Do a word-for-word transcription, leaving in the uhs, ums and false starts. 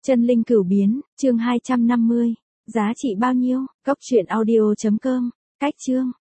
Chân linh cửu biến, chương hai trăm năm mươi. Giá trị bao nhiêu? Cốc truyện audio chấm com. Cách chương.